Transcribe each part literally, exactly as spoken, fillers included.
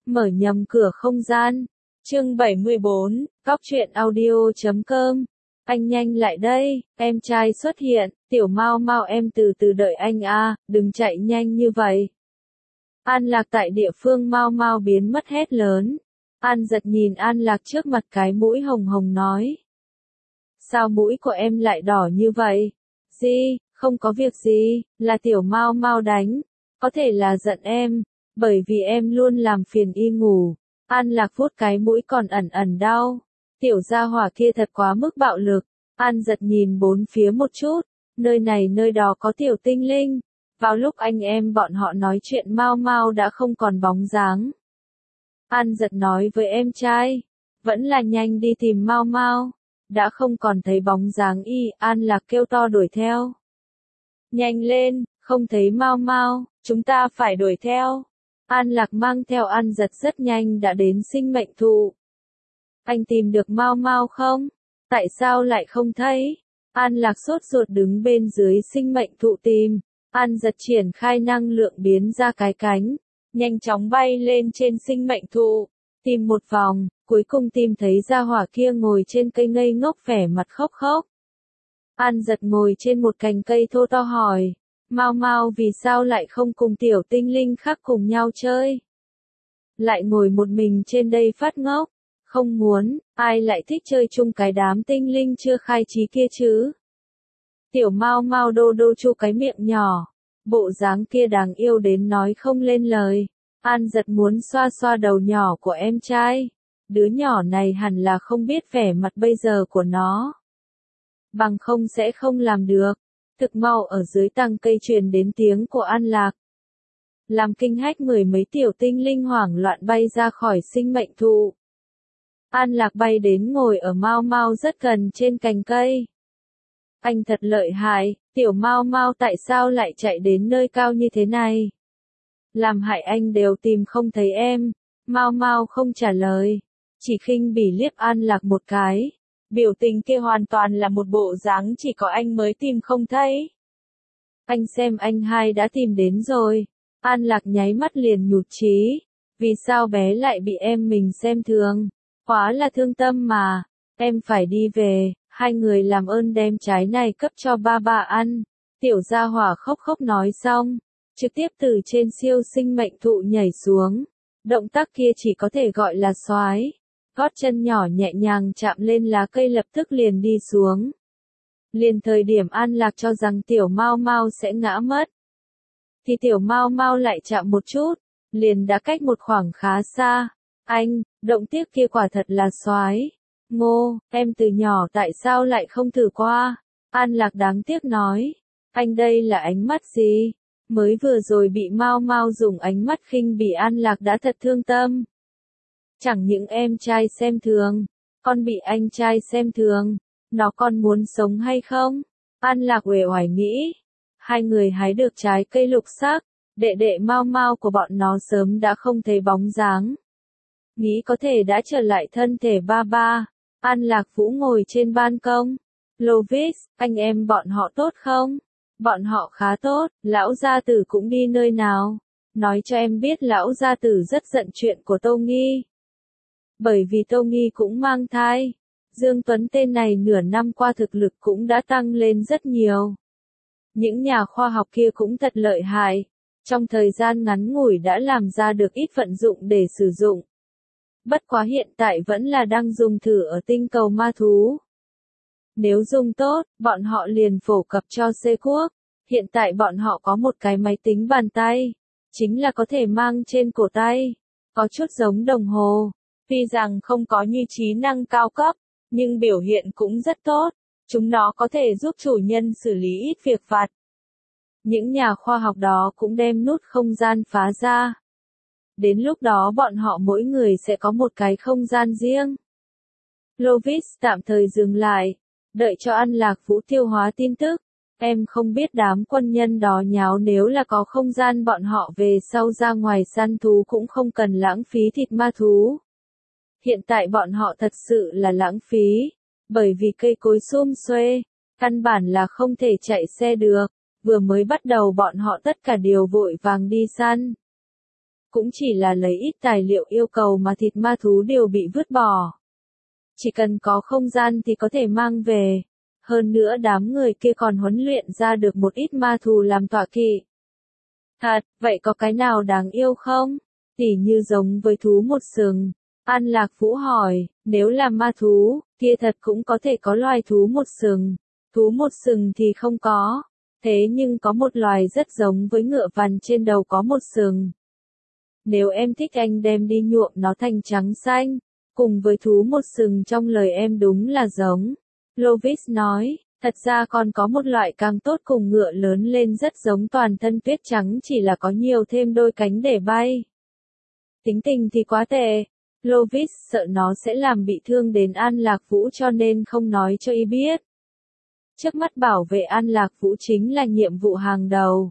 Mở nhầm cửa không gian. Chương bảy mươi bốn, Góc truyện audio chấm com. Anh nhanh lại đây, em trai xuất hiện, tiểu Mau Mau em từ từ đợi anh a, đừng chạy nhanh như vậy. An Lạc tại địa phương Mau Mau biến mất hét lớn. An Giật nhìn An Lạc trước mặt cái mũi hồng hồng nói. Sao mũi của em lại đỏ như vậy? Gì, không có việc gì, là tiểu Mau Mau đánh, có thể là giận em, bởi vì em luôn làm phiền y ngủ. An Lạc vuốt cái mũi còn ẩn ẩn đau. Tiểu gia hỏa kia thật quá mức bạo lực. An Giật nhìn bốn phía một chút, nơi này nơi đó có tiểu tinh linh. Vào lúc anh em bọn họ nói chuyện Mau Mau đã không còn bóng dáng. An Giật nói với em trai, vẫn là nhanh đi tìm Mau Mau. Đã không còn thấy bóng dáng y, An Lạc kêu to đuổi theo. Nhanh lên, không thấy Mau Mau, chúng ta phải đuổi theo. An Lạc mang theo An Giật rất nhanh đã đến sinh mệnh thụ. Anh tìm được Mau Mau không? Tại sao lại không thấy? An Lạc sốt ruột đứng bên dưới sinh mệnh thụ tìm. An Giật triển khai năng lượng biến ra cái cánh, nhanh chóng bay lên trên sinh mệnh thụ, tìm một vòng, cuối cùng tìm thấy gia hỏa kia ngồi trên cây ngây ngốc vẻ mặt khóc khóc. An Giật ngồi trên một cành cây thô to hỏi, Mau Mau vì sao lại không cùng tiểu tinh linh khác cùng nhau chơi? Lại ngồi một mình trên đây phát ngốc, không muốn, ai lại thích chơi chung cái đám tinh linh chưa khai trí kia chứ? Tiểu Mau Mau đô đô chu cái miệng nhỏ, bộ dáng kia đáng yêu đến nói không lên lời. An Giật muốn xoa xoa đầu nhỏ của em trai, đứa nhỏ này hẳn là không biết vẻ mặt bây giờ của nó. Bằng không sẽ không làm được. Thực mau ở dưới tầng cây truyền đến tiếng của An Lạc. Làm kinh hách mười mấy tiểu tinh linh hoảng loạn bay ra khỏi sinh mệnh thụ. An Lạc bay đến ngồi ở Mau Mau rất gần trên cành cây. Anh thật lợi hại, tiểu Mau Mau tại sao lại chạy đến nơi cao như thế này? Làm hại anh đều tìm không thấy em. Mau Mau không trả lời, chỉ khinh bỉ liếc An Lạc một cái. Biểu tình kia hoàn toàn là một bộ dáng chỉ có anh mới tìm không thấy. Anh xem anh hai đã tìm đến rồi. An Lạc nháy mắt liền nhụt chí. Vì sao bé lại bị em mình xem thường? Hóa là thương tâm mà. Em phải đi về, hai người làm ơn đem trái này cấp cho ba ba ăn. Tiểu gia hỏa khóc khóc nói xong, trực tiếp từ trên siêu sinh mệnh thụ nhảy xuống. Động tác kia chỉ có thể gọi là xoái. Gót chân nhỏ nhẹ nhàng chạm lên lá cây lập tức liền đi xuống. Liền thời điểm An Lạc cho rằng tiểu Mau Mau sẽ ngã mất. Thì tiểu Mau Mau lại chạm một chút, liền đã cách một khoảng khá xa. Anh, động tác kia quả thật là xoái. Ngô, em từ nhỏ tại sao lại không thử qua? An Lạc đáng tiếc nói. Anh đây là ánh mắt gì? Mới vừa rồi bị Mau Mau dùng ánh mắt khinh bỉ An Lạc đã thật thương tâm. Chẳng những em trai xem thường, con bị anh trai xem thường, nó còn muốn sống hay không? An Lạc uể oải nghĩ. Hai người hái được trái cây lục sắc, đệ đệ Mau Mau của bọn nó sớm đã không thấy bóng dáng. Nghĩ có thể đã trở lại thân thể ba ba. An Lạc Vũ ngồi trên ban công. Lovis, anh em bọn họ tốt không? Bọn họ khá tốt, lão gia tử cũng đi nơi nào? Nói cho em biết lão gia tử rất giận chuyện của Tô Nghi. Bởi vì Tô Nghi cũng mang thai. Dương Tuấn tên này nửa năm qua thực lực cũng đã tăng lên rất nhiều. Những nhà khoa học kia cũng thật lợi hại. Trong thời gian ngắn ngủi đã làm ra được ít vận dụng để sử dụng. Bất quá hiện tại vẫn là đang dùng thử ở tinh cầu ma thú. Nếu dùng tốt, bọn họ liền phổ cập cho C quốc. Hiện tại bọn họ có một cái máy tính bàn tay. Chính là có thể mang trên cổ tay. Có chút giống đồng hồ. Tuy rằng không có như trí năng cao cấp, nhưng biểu hiện cũng rất tốt. Chúng nó có thể giúp chủ nhân xử lý ít việc vặt. Những nhà khoa học đó cũng đem nút không gian phá ra. Đến lúc đó bọn họ mỗi người sẽ có một cái không gian riêng. Lovis tạm thời dừng lại, đợi cho An Lạc Vũ tiêu hóa tin tức. Em không biết đám quân nhân đó nháo nếu là có không gian bọn họ về sau ra ngoài săn thú cũng không cần lãng phí thịt ma thú. Hiện tại bọn họ thật sự là lãng phí, bởi vì cây cối sum xuê, căn bản là không thể chạy xe được, vừa mới bắt đầu bọn họ tất cả đều vội vàng đi săn. cũng chỉ là lấy ít tài liệu yêu cầu mà thịt ma thú đều bị vứt bỏ. Chỉ cần có không gian thì có thể mang về. Hơn nữa đám người kia còn huấn luyện ra được một ít ma thú làm tọa kỵ. Thật, vậy có cái nào đáng yêu không? Tỉ như giống với thú một sừng. An Lạc Vũ hỏi, nếu là ma thú, kia thật cũng có thể có loài thú một sừng. Thú một sừng thì không có. Thế nhưng có một loài rất giống với ngựa vằn trên đầu có một sừng. Nếu em thích anh đem đi nhuộm nó thành trắng xanh, cùng với thú một sừng trong lời em đúng là giống. Lovis nói, thật ra còn có một loại càng tốt cùng ngựa lớn lên rất giống toàn thân tuyết trắng chỉ là có nhiều thêm đôi cánh để bay. Tính tình thì quá tệ. Lovis sợ nó sẽ làm bị thương đến An Lạc Vũ cho nên không nói cho y biết. Trước mắt bảo vệ An Lạc Vũ chính là nhiệm vụ hàng đầu.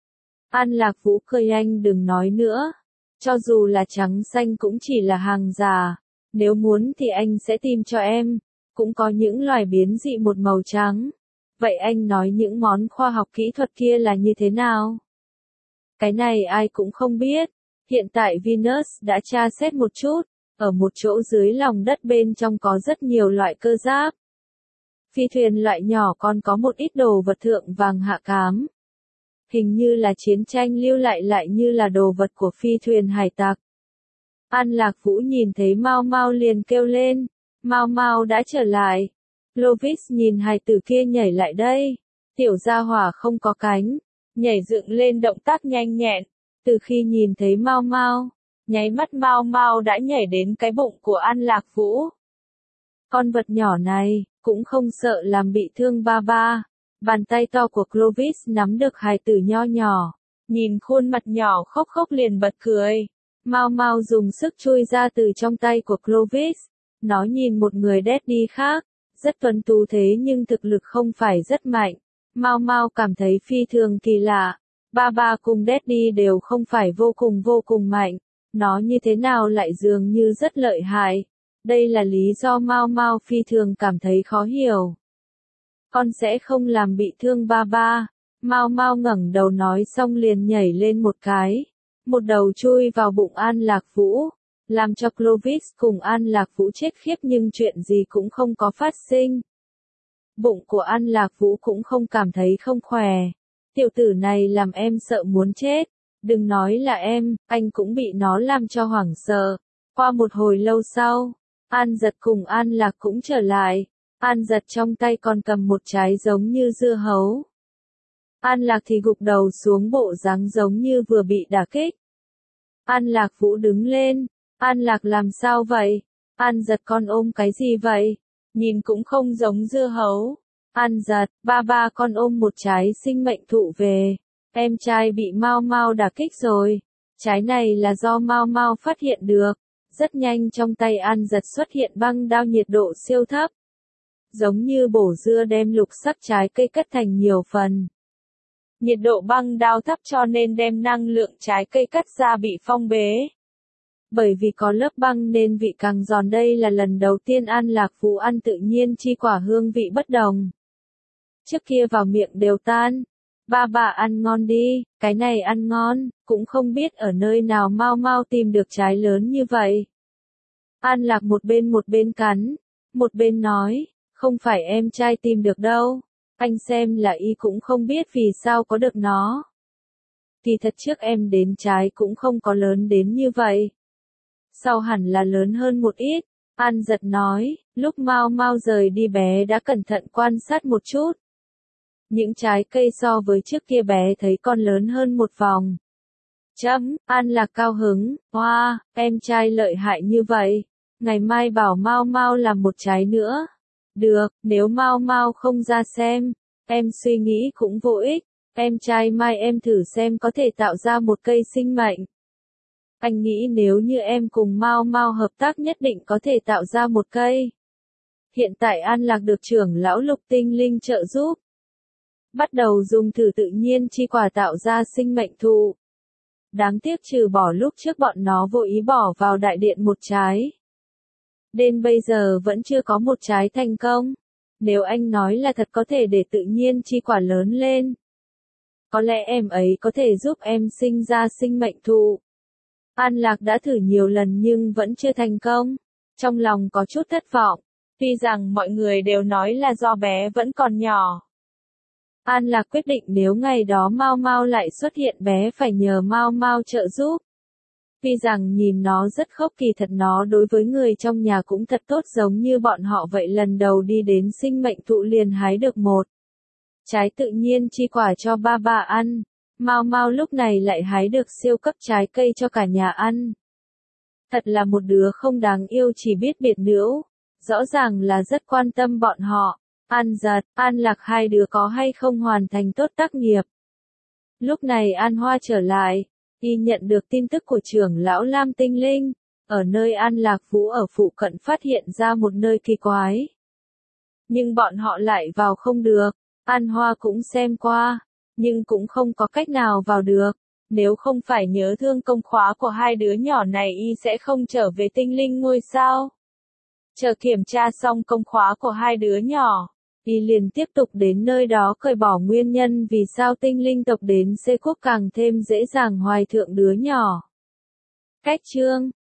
An Lạc Vũ cười, anh đừng nói nữa. Cho dù là trắng xanh cũng chỉ là hàng giả. Nếu muốn thì anh sẽ tìm cho em. Cũng có những loài biến dị một màu trắng. Vậy anh nói những món khoa học kỹ thuật kia là như thế nào? Cái này ai cũng không biết. Hiện tại Venus đã tra xét một chút. Ở một chỗ dưới lòng đất bên trong có rất nhiều loại cơ giáp. Phi thuyền loại nhỏ còn có một ít đồ vật thượng vàng hạ cám. Hình như là chiến tranh lưu lại lại như là đồ vật của phi thuyền hải tặc. An Lạc Vũ nhìn thấy Mao Mao liền kêu lên. Mao Mao đã trở lại. Lovis nhìn hài tử kia nhảy lại đây. Tiểu gia hỏa không có cánh. Nhảy dựng lên động tác nhanh nhẹn. Từ khi nhìn thấy Mao Mao, nháy mắt Mao Mao đã nhảy đến cái bụng của An Lạc Vũ. Con vật nhỏ này, cũng không sợ làm bị thương ba ba. Bàn tay to của Clovis nắm được hài tử nho nhỏ. Nhìn khuôn mặt nhỏ khóc khóc liền bật cười. Mao Mao dùng sức chui ra từ trong tay của Clovis. Nó nhìn một người daddy khác, rất tuấn tú thế nhưng thực lực không phải rất mạnh. Mao Mao cảm thấy phi thường kỳ lạ. Ba ba cùng daddy đều không phải vô cùng vô cùng mạnh. Nó như thế nào lại dường như rất lợi hại. Đây là lý do Mao Mao phi thường cảm thấy khó hiểu. Con sẽ không làm bị thương ba ba. Mao Mao ngẩng đầu nói xong liền nhảy lên một cái. Một đầu chui vào bụng An Lạc Vũ. Làm cho Clovis cùng An Lạc Vũ chết khiếp nhưng chuyện gì cũng không có phát sinh. Bụng của An Lạc Vũ cũng không cảm thấy không khỏe. Tiểu tử này làm em sợ muốn chết. Đừng nói là em, anh cũng bị nó làm cho hoảng sợ. Qua một hồi lâu sau, An Giật cùng An Lạc cũng trở lại. An Giật trong tay còn cầm một trái giống như dưa hấu. An Lạc thì gục đầu xuống bộ dáng giống như vừa bị đả kích. An Lạc Vũ đứng lên. An Lạc làm sao vậy? An Giật con ôm cái gì vậy? Nhìn cũng không giống dưa hấu. An Giật, ba ba con ôm một trái sinh mệnh thụ về. Em trai bị Mao Mao đả kích rồi. Trái này là do Mao Mao phát hiện được. Rất nhanh trong tay An Giật xuất hiện băng đao nhiệt độ siêu thấp. Giống như bổ dưa đem lục sắc trái cây cắt thành nhiều phần. Nhiệt độ băng đao thấp cho nên đem năng lượng trái cây cắt ra bị phong bế. Bởi vì có lớp băng nên vị càng giòn, đây là lần đầu tiên An Lạc Vũ ăn tự nhiên chi quả hương vị bất đồng. Trước kia vào miệng đều tan. Ba bà ăn ngon đi, cái này ăn ngon, cũng không biết ở nơi nào Mao Mao tìm được trái lớn như vậy. An Lạc một bên một bên cắn, một bên nói, không phải em trai tìm được đâu, anh xem là y cũng không biết vì sao có được nó. Thì thật trước em đến trái cũng không có lớn đến như vậy. Sau hẳn là lớn hơn một ít, An Giật nói, lúc Mao Mao rời đi bé đã cẩn thận quan sát một chút. Những trái cây so với trước kia bé thấy con lớn hơn một vòng. Chấm, An Lạc cao hứng, hoa, wow, em trai lợi hại như vậy. Ngày mai bảo Mao Mao làm một trái nữa. Được, nếu Mao Mao không ra xem, em suy nghĩ cũng vô ích. Em trai mai em thử xem có thể tạo ra một cây sinh mệnh. Anh nghĩ nếu như em cùng Mao Mao hợp tác nhất định có thể tạo ra một cây. Hiện tại An Lạc được trưởng lão Lục Tinh Linh trợ giúp. Bắt đầu dùng thử tự nhiên chi quả tạo ra sinh mệnh thụ. Đáng tiếc trừ bỏ lúc trước bọn nó vô ý bỏ vào đại điện một trái. Đến bây giờ vẫn chưa có một trái thành công. Nếu anh nói là thật có thể để tự nhiên chi quả lớn lên. Có lẽ em ấy có thể giúp em sinh ra sinh mệnh thụ. An Lạc đã thử nhiều lần nhưng vẫn chưa thành công. Trong lòng có chút thất vọng. Tuy rằng mọi người đều nói là do bé vẫn còn nhỏ. An Lạc quyết định nếu ngày đó Mao Mao lại xuất hiện bé phải nhờ Mao Mao trợ giúp. Tuy rằng nhìn nó rất khóc kỳ thật nó đối với người trong nhà cũng thật tốt giống như bọn họ vậy lần đầu đi đến sinh mệnh thụ liền hái được một trái tự nhiên chi quả cho ba bà ăn. Mao Mao lúc này lại hái được siêu cấp trái cây cho cả nhà ăn. Thật là một đứa không đáng yêu chỉ biết biệt nữ. Rõ ràng là rất quan tâm bọn họ. An Giật, An Lạc hai đứa có hay không hoàn thành tốt tác nghiệp. Lúc này An Hoa trở lại. Y nhận được tin tức của trưởng lão Lam Tinh Linh. Ở nơi An Lạc Vũ ở phụ cận phát hiện ra một nơi kỳ quái. Nhưng bọn họ lại vào không được. An Hoa cũng xem qua. Nhưng cũng không có cách nào vào được. Nếu không phải nhớ thương công khóa của hai đứa nhỏ này y sẽ không trở về tinh linh ngôi sao. Chờ kiểm tra xong công khóa của hai đứa nhỏ, y liền tiếp tục đến nơi đó cởi bỏ nguyên nhân vì sao tinh linh tộc đến Xê Quốc càng thêm dễ dàng hoài thượng đứa nhỏ. Cách chương